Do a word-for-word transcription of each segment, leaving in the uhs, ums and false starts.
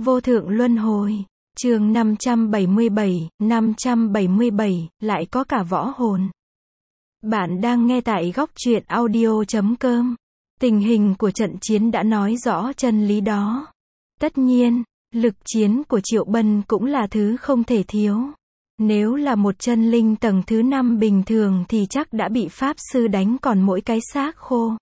Vô thượng luân hồi. Chương năm trăm bảy mươi bảy, năm trăm bảy mươi bảy, lại có cả võ hồn. Bạn đang nghe tại góc truyện audio chấm com. Tình hình của trận chiến đã nói rõ chân lý đó. Tất nhiên, lực chiến của Triệu Bân cũng là thứ không thể thiếu. Nếu là một chân linh tầng thứ năm bình thường thì chắc đã bị Pháp Sư đánh còn mỗi cái xác khô.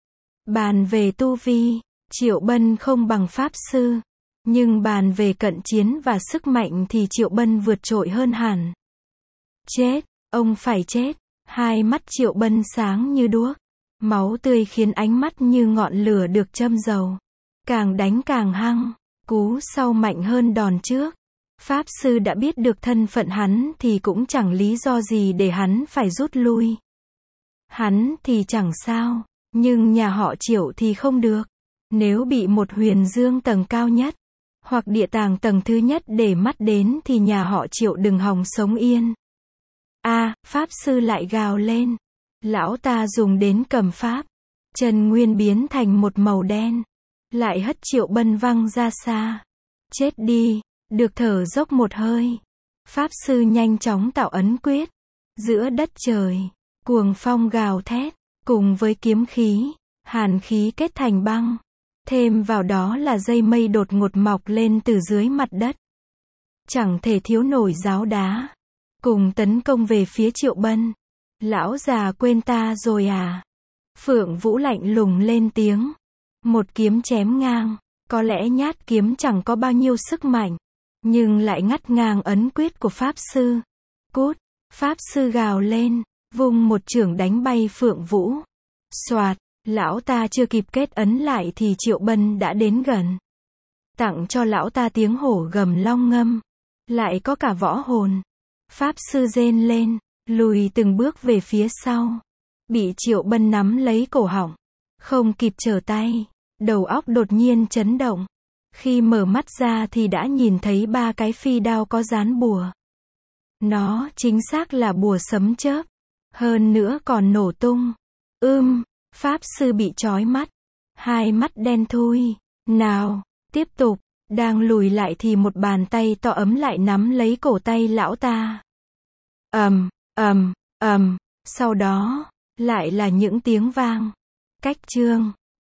Bàn về tu vi, Triệu Bân không bằng Pháp Sư. Nhưng bàn về cận chiến và sức mạnh thì Triệu Bân vượt trội hơn hẳn. Chết, ông phải chết. Hai mắt Triệu Bân sáng như đuốc. Máu tươi khiến ánh mắt như ngọn lửa được châm dầu. Càng đánh càng hăng, cú sau mạnh hơn đòn trước. Pháp Sư đã biết được thân phận hắn thì cũng chẳng lý do gì để hắn phải rút lui. Hắn thì chẳng sao, nhưng nhà họ Triệu thì không được. Nếu bị một huyền dương tầng cao nhất, hoặc địa tàng tầng thứ nhất để mắt đến thì nhà họ Triệu đừng hòng sống yên. A, à, Pháp Sư lại gào lên. Lão ta dùng đến cầm pháp. Chân nguyên biến thành một màu đen. Lại hất Triệu Bân văng ra xa. Chết đi, được thở dốc một hơi. Pháp Sư nhanh chóng tạo ấn quyết. Giữa đất trời, cuồng phong gào thét, cùng với kiếm khí, hàn khí kết thành băng. Thêm vào đó là dây mây đột ngột mọc lên từ dưới mặt đất. Chẳng thể thiếu nổi giáo đá. Cùng tấn công về phía Triệu Bân. Lão già quên ta rồi à? Phượng Vũ lạnh lùng lên tiếng. Một kiếm chém ngang. Có lẽ nhát kiếm chẳng có bao nhiêu sức mạnh. Nhưng lại ngắt ngang ấn quyết của Pháp Sư. Cút! Pháp Sư gào lên. Vung một chưởng đánh bay Phượng Vũ. Soạt! Lão ta chưa kịp kết ấn lại thì Triệu Bân đã đến gần. Tặng cho lão ta tiếng hổ gầm long ngâm. Lại có cả võ hồn. Pháp Sư rên lên, lùi từng bước về phía sau. Bị Triệu Bân nắm lấy cổ họng. Không kịp trở tay. Đầu óc đột nhiên chấn động. Khi mở mắt ra thì đã nhìn thấy ba cái phi đao có dán bùa. Nó chính xác là bùa sấm chớp. Hơn nữa còn nổ tung. Ưm. Pháp Sư bị chói mắt. Hai mắt đen thui. Nào, tiếp tục. Đang lùi lại thì một bàn tay to ấm lại nắm lấy cổ tay lão ta. Ầm, ầm, ầm. Sau đó, lại là những tiếng vang. Cách chương.